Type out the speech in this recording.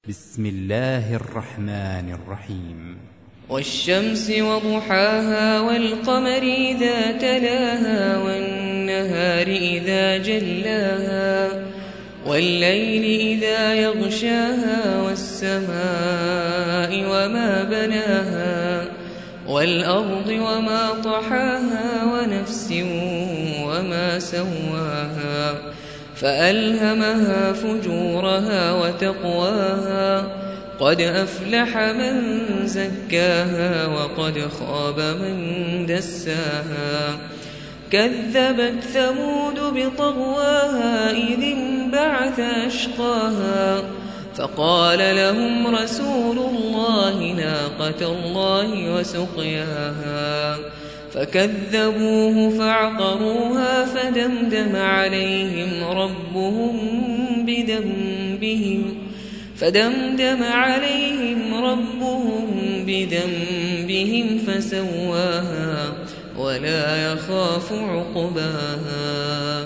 بسم الله الرحمن الرحيم. والشمس وضحاها والقمر إذا تلاها والنهار إذا جلاها والليل إذا يغشاها والسماء وما بناها والأرض وما طحاها ونفس وما سواها فألهمها فجورها وتقواها قد أفلح من زكاها وقد خاب من دساها كذبت ثمود بطغواها إذ انبعث أشقاها فقال لهم رسول الله ناقة الله وسقياها فكذبوه فعقروها فدمدم عليهم ربهم بذنبهم فسواها ولا يخاف عقباها.